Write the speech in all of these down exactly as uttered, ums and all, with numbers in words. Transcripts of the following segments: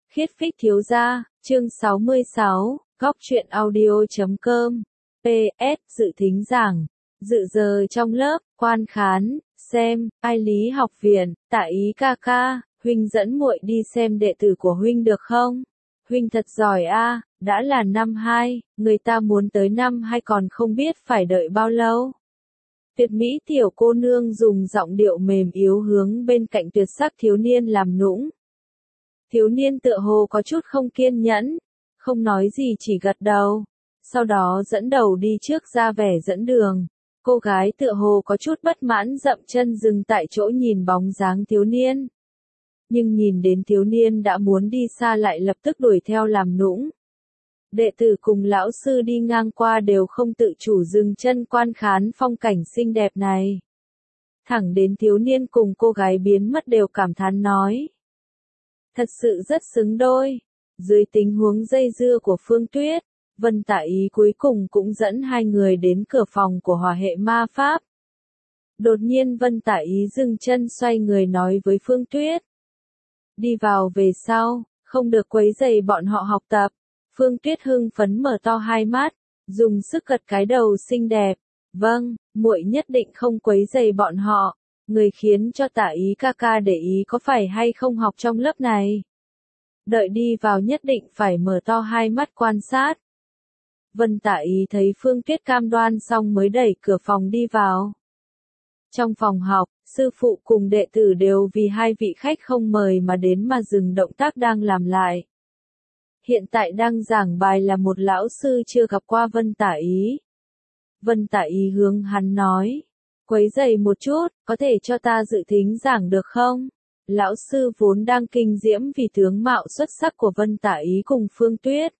Khiết Phích Thiếu Gia, chương sáu mươi sáu, góc truyện audio chấm com, pê ét, dự thính giảng, dự giờ trong lớp, quan khán, xem, ai lý học viện, tạ ý ca ca, huynh dẫn muội đi xem đệ tử của huynh được không? Huynh thật giỏi a, đã là năm hai, người ta muốn tới năm hai còn không biết phải đợi bao lâu. Tuyệt mỹ tiểu cô nương dùng giọng điệu mềm yếu hướng bên cạnh tuyệt sắc thiếu niên làm nũng. Thiếu niên tựa hồ có chút không kiên nhẫn, không nói gì chỉ gật đầu, sau đó dẫn đầu đi trước ra vẻ dẫn đường. Cô gái tựa hồ có chút bất mãn dậm chân dừng tại chỗ nhìn bóng dáng thiếu niên. Nhưng nhìn đến thiếu niên đã muốn đi xa lại lập tức đuổi theo làm nũng. Đệ tử cùng lão sư đi ngang qua đều không tự chủ dừng chân quan khán phong cảnh xinh đẹp này. Thẳng đến thiếu niên cùng cô gái biến mất đều cảm thán nói. Thật sự rất xứng đôi. Dưới tình huống dây dưa của Phương Tuyết, Vân Tả Ý cuối cùng cũng dẫn hai người đến cửa phòng của Hỏa hệ ma pháp. Đột nhiên Vân Tả Ý dừng chân xoay người nói với Phương Tuyết. Đi vào về sau, không được quấy rầy bọn họ học tập. Phương Tuyết hưng phấn mở to hai mắt, dùng sức gật cái đầu xinh đẹp. Vâng, muội nhất định không quấy rầy bọn họ. Người khiến cho Tả Ý ca ca để ý có phải hay không học trong lớp này. Đợi đi vào nhất định phải mở to hai mắt quan sát. Vân Tả Ý thấy Phương Tuyết cam đoan xong mới đẩy cửa phòng đi vào. Trong phòng học, sư phụ cùng đệ tử đều vì hai vị khách không mời mà đến mà dừng động tác đang làm lại. Hiện tại đang giảng bài là một lão sư chưa gặp qua Vân Tả Ý. Vân Tả Ý hướng hắn nói. Quấy rầy một chút, có thể cho ta dự thính giảng được không? Lão sư vốn đang kinh diễm vì tướng mạo xuất sắc của Vân Tả Ý cùng Phương Tuyết.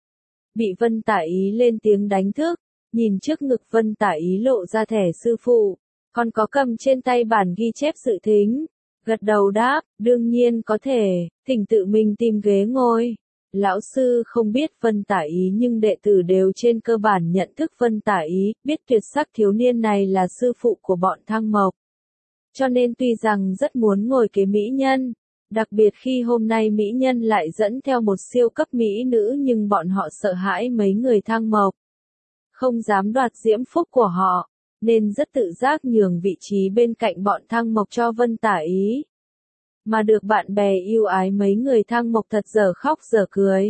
Bị Vân Tả Ý lên tiếng đánh thức, nhìn trước ngực Vân Tả Ý lộ ra thẻ sư phụ, còn có cầm trên tay bản ghi chép dự thính. Gật đầu đáp, đương nhiên có thể, thỉnh tự mình tìm ghế ngồi. Lão sư không biết Vân Tả Ý nhưng đệ tử đều trên cơ bản nhận thức Vân Tả Ý, biết tuyệt sắc thiếu niên này là sư phụ của bọn Thăng Mộc. Cho nên tuy rằng rất muốn ngồi kế mỹ nhân, đặc biệt khi hôm nay mỹ nhân lại dẫn theo một siêu cấp mỹ nữ nhưng bọn họ sợ hãi mấy người Thăng Mộc. Không dám đoạt diễm phúc của họ, nên rất tự giác nhường vị trí bên cạnh bọn Thăng Mộc cho Vân Tả Ý. Mà được bạn bè yêu ái mấy người Thăng Mộc thật dở khóc dở cười.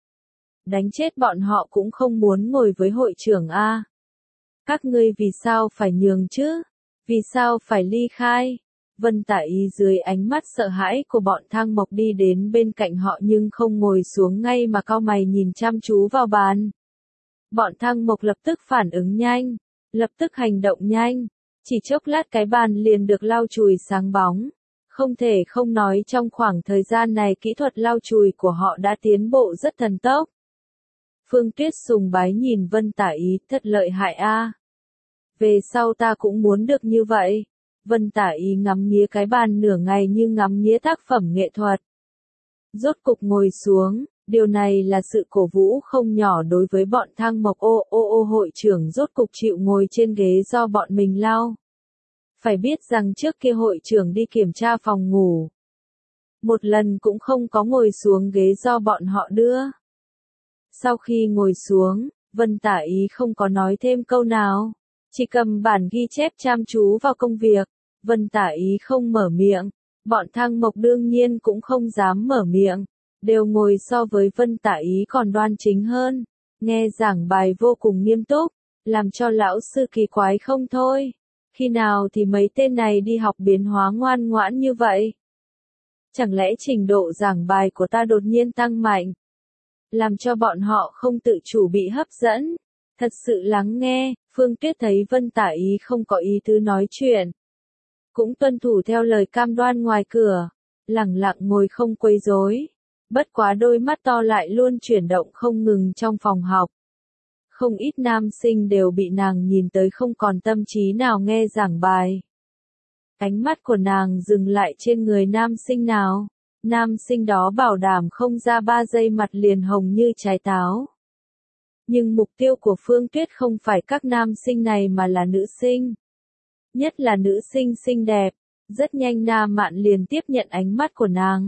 Đánh chết bọn họ cũng không muốn ngồi với hội trưởng a. Các ngươi vì sao phải nhường chứ? Vì sao phải ly khai? Vân Tả Ý dưới ánh mắt sợ hãi của bọn Thăng Mộc đi đến bên cạnh họ nhưng không ngồi xuống ngay mà cau mày nhìn chăm chú vào bàn. Bọn Thăng Mộc lập tức phản ứng nhanh, lập tức hành động nhanh. Chỉ chốc lát cái bàn liền được lau chùi sáng bóng. Không thể không nói trong khoảng thời gian này kỹ thuật lau chùi của họ đã tiến bộ rất thần tốc. Phương Tuyết sùng bái nhìn Vân Tả Ý, thật lợi hại a. Về sau ta cũng muốn được như vậy. Vân Tả Ý ngắm nghía cái bàn nửa ngày như ngắm nghía tác phẩm nghệ thuật. Rốt cục ngồi xuống, điều này là sự cổ vũ không nhỏ đối với bọn Thăng Mộc. Ô ô ô hội trưởng rốt cục chịu ngồi trên ghế do bọn mình lau. Phải biết rằng trước kia hội trưởng đi kiểm tra phòng ngủ. Một lần cũng không có ngồi xuống ghế do bọn họ đưa. Sau khi ngồi xuống, Vân Tả Ý không có nói thêm câu nào. Chỉ cầm bản ghi chép chăm chú vào công việc. Vân Tả Ý không mở miệng. Bọn Thăng Mộc đương nhiên cũng không dám mở miệng. Đều ngồi so với Vân Tả Ý còn đoan chính hơn. Nghe giảng bài vô cùng nghiêm túc. Làm cho lão sư kỳ quái không thôi. Khi nào thì mấy tên này đi học biến hóa ngoan ngoãn như vậy? Chẳng lẽ trình độ giảng bài của ta đột nhiên tăng mạnh? Làm cho bọn họ không tự chủ bị hấp dẫn. Thật sự lắng nghe, Phương Tuyết thấy Vân Tả Ý không có ý tứ nói chuyện. Cũng tuân thủ theo lời cam đoan ngoài cửa. Lẳng lặng ngồi không quấy rối. Bất quá đôi mắt to lại luôn chuyển động không ngừng trong phòng học. Không ít nam sinh đều bị nàng nhìn tới không còn tâm trí nào nghe giảng bài. Ánh mắt của nàng dừng lại trên người nam sinh nào. Nam sinh đó bảo đảm không ra ba giây mặt liền hồng như trái táo. Nhưng mục tiêu của Phương Tuyết không phải các nam sinh này mà là nữ sinh. Nhất là nữ sinh xinh đẹp. Rất nhanh Nam Mạn liền tiếp nhận ánh mắt của nàng.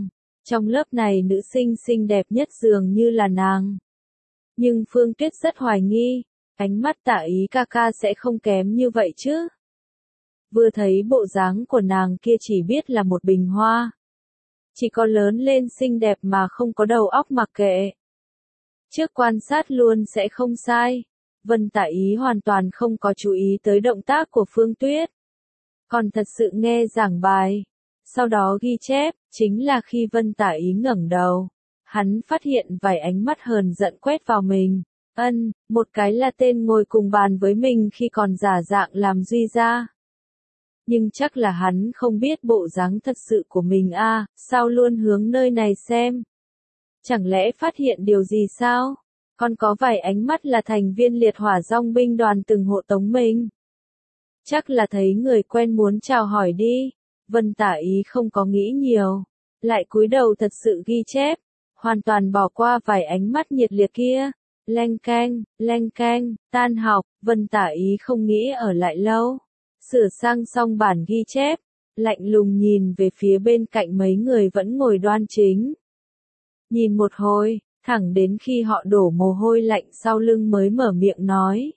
Trong lớp này nữ sinh xinh đẹp nhất dường như là nàng. Nhưng Phương Tuyết rất hoài nghi, ánh mắt Tạ Ý ca ca sẽ không kém như vậy chứ. Vừa thấy bộ dáng của nàng kia chỉ biết là một bình hoa. Chỉ có lớn lên xinh đẹp mà không có đầu óc mặc kệ. Trước quan sát luôn sẽ không sai. Vân Tạ Ý hoàn toàn không có chú ý tới động tác của Phương Tuyết. Còn thật sự nghe giảng bài. Sau đó ghi chép, chính là khi Vân Tạ Ý ngẩng đầu. Hắn phát hiện vài ánh mắt hờn giận quét vào mình. Ân, một cái là tên ngồi cùng bàn với mình khi còn giả dạng làm Duy gia. Nhưng chắc là hắn không biết bộ dáng thật sự của mình a, à, sao luôn hướng nơi này xem. Chẳng lẽ phát hiện điều gì sao? Còn có vài ánh mắt là thành viên liệt hỏa dòng binh đoàn từng hộ tống mình. Chắc là thấy người quen muốn chào hỏi đi. Vân Tạ Ý không có nghĩ nhiều. Lại cúi đầu thật sự ghi chép. Hoàn toàn bỏ qua vài ánh mắt nhiệt liệt kia. Leng keng, leng keng, tan học, Vân Tạ Ý không nghĩ ở lại lâu. Sửa sang xong bản ghi chép. Lạnh lùng nhìn về phía bên cạnh mấy người vẫn ngồi đoan chính. Nhìn một hồi, thẳng đến khi họ đổ mồ hôi lạnh sau lưng mới mở miệng nói.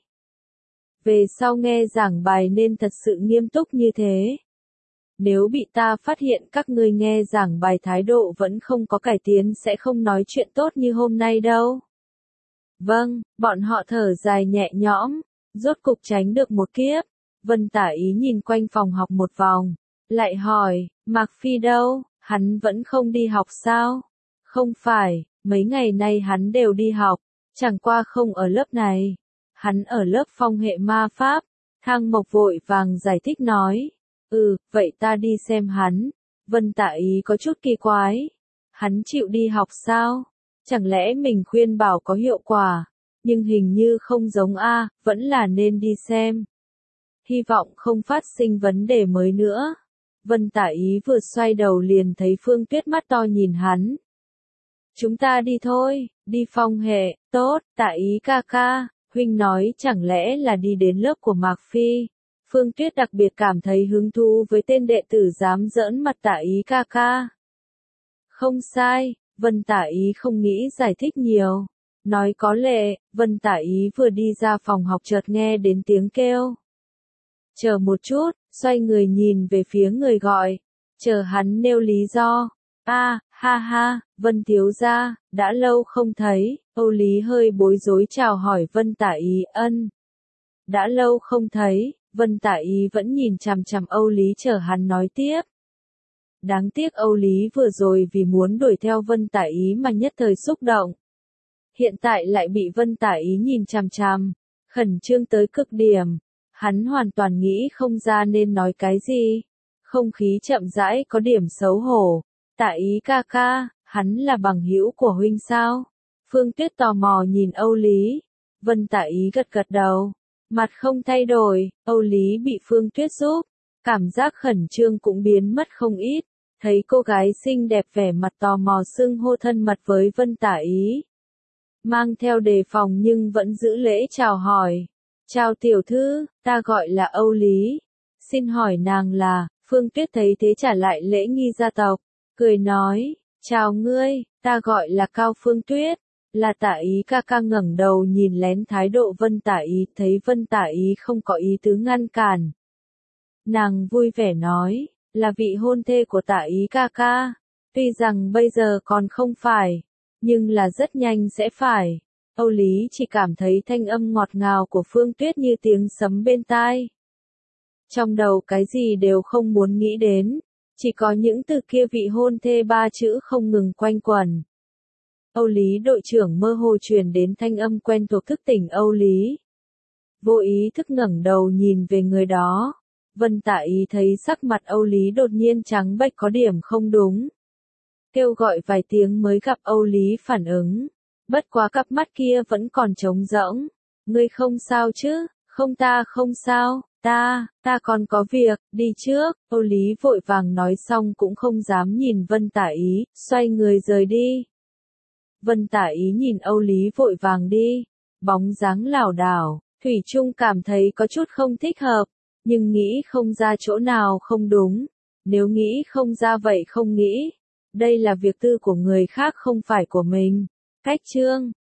Về sau nghe giảng bài nên thật sự nghiêm túc như thế. Nếu bị ta phát hiện các ngươi nghe giảng bài thái độ vẫn không có cải tiến sẽ không nói chuyện tốt như hôm nay đâu. Vâng, bọn họ thở dài nhẹ nhõm, rốt cục tránh được một kiếp. Vân Tạ Ý nhìn quanh phòng học một vòng, lại hỏi, Mạc Phi đâu, hắn vẫn không đi học sao? Không phải, mấy ngày nay hắn đều đi học, chẳng qua không ở lớp này. Hắn ở lớp phong hệ ma pháp. Thang Mộc vội vàng giải thích nói. Ừ, vậy ta đi xem hắn. Vân Tạ Ý có chút kỳ quái. Hắn chịu đi học sao? Chẳng lẽ mình khuyên bảo có hiệu quả? Nhưng hình như không giống a, vẫn là nên đi xem. Hy vọng không phát sinh vấn đề mới nữa. Vân Tạ Ý vừa xoay đầu liền thấy Phương Tuyết mắt to nhìn hắn. Chúng ta đi thôi, đi phong hệ, tốt, Tạ Ý ca ca. Huynh nói chẳng lẽ là đi đến lớp của Mạc Phi. Phương Tuyết đặc biệt cảm thấy hứng thú với tên đệ tử dám giỡn mặt Tạ Ý ca ca. Không sai, Vân Tạ Ý không nghĩ giải thích nhiều. Nói có lệ, Vân Tạ Ý vừa đi ra phòng học chợt nghe đến tiếng kêu. Chờ một chút, xoay người nhìn về phía người gọi. Chờ hắn nêu lý do. A, à, ha ha, Vân thiếu gia, đã lâu không thấy. Âu Lý hơi bối rối chào hỏi Vân Tạ Ý. Ân. Đã lâu không thấy, Vân Tạ Ý vẫn nhìn chằm chằm Âu Lý chờ hắn nói tiếp. Đáng tiếc Âu Lý vừa rồi vì muốn đuổi theo Vân Tạ Ý mà nhất thời xúc động. Hiện tại lại bị Vân Tạ Ý nhìn chằm chằm, khẩn trương tới cực điểm. Hắn hoàn toàn nghĩ không ra nên nói cái gì. Không khí chậm rãi có điểm xấu hổ. Tạ Ý ca ca, hắn là bằng hữu của huynh sao? Phương Tuyết tò mò nhìn Âu Lý. Vân Tạ Ý gật gật đầu. Mặt không thay đổi, Âu Lý bị Phương Tuyết giúp. Cảm giác khẩn trương cũng biến mất không ít. Thấy cô gái xinh đẹp vẻ mặt tò mò xưng hô thân mật với Vân Tạ Ý. Mang theo đề phòng nhưng vẫn giữ lễ chào hỏi. Chào tiểu thư, ta gọi là Âu Lý. Xin hỏi nàng là, Phương Tuyết thấy thế trả lại lễ nghi gia tộc. Cười nói, chào ngươi, ta gọi là Cao Phương Tuyết. Là Tạ Ý ca ca ngẩng đầu nhìn lén thái độ Vân Tạ Ý, thấy Vân Tạ Ý không có ý tứ ngăn cản. Nàng vui vẻ nói, là vị hôn thê của Tạ Ý ca ca. Tuy rằng bây giờ còn không phải, nhưng là rất nhanh sẽ phải. Âu Lý chỉ cảm thấy thanh âm ngọt ngào của Phương Tuyết như tiếng sấm bên tai. Trong đầu cái gì đều không muốn nghĩ đến, chỉ có những từ kia vị hôn thê ba chữ không ngừng quanh quẩn. Âu Lý đội trưởng mơ hồ truyền đến thanh âm quen thuộc thức tỉnh Âu Lý. Vô ý thức ngẩng đầu nhìn về người đó. Vân Tạ Ý thấy sắc mặt Âu Lý đột nhiên trắng bệch có điểm không đúng. Kêu gọi vài tiếng mới gặp Âu Lý phản ứng. Bất quá cặp mắt kia vẫn còn trống rỗng. Ngươi không sao chứ? Không ta không sao, ta, ta còn có việc, đi trước. Âu Lý vội vàng nói xong cũng không dám nhìn Vân Tạ Ý, xoay người rời đi. Vân Tạ Ý nhìn Âu Lý vội vàng đi. Bóng dáng lảo đảo, Thủy Chung cảm thấy có chút không thích hợp. Nhưng nghĩ không ra chỗ nào không đúng. Nếu nghĩ không ra vậy không nghĩ. Đây là việc tư của người khác không phải của mình. Cách chương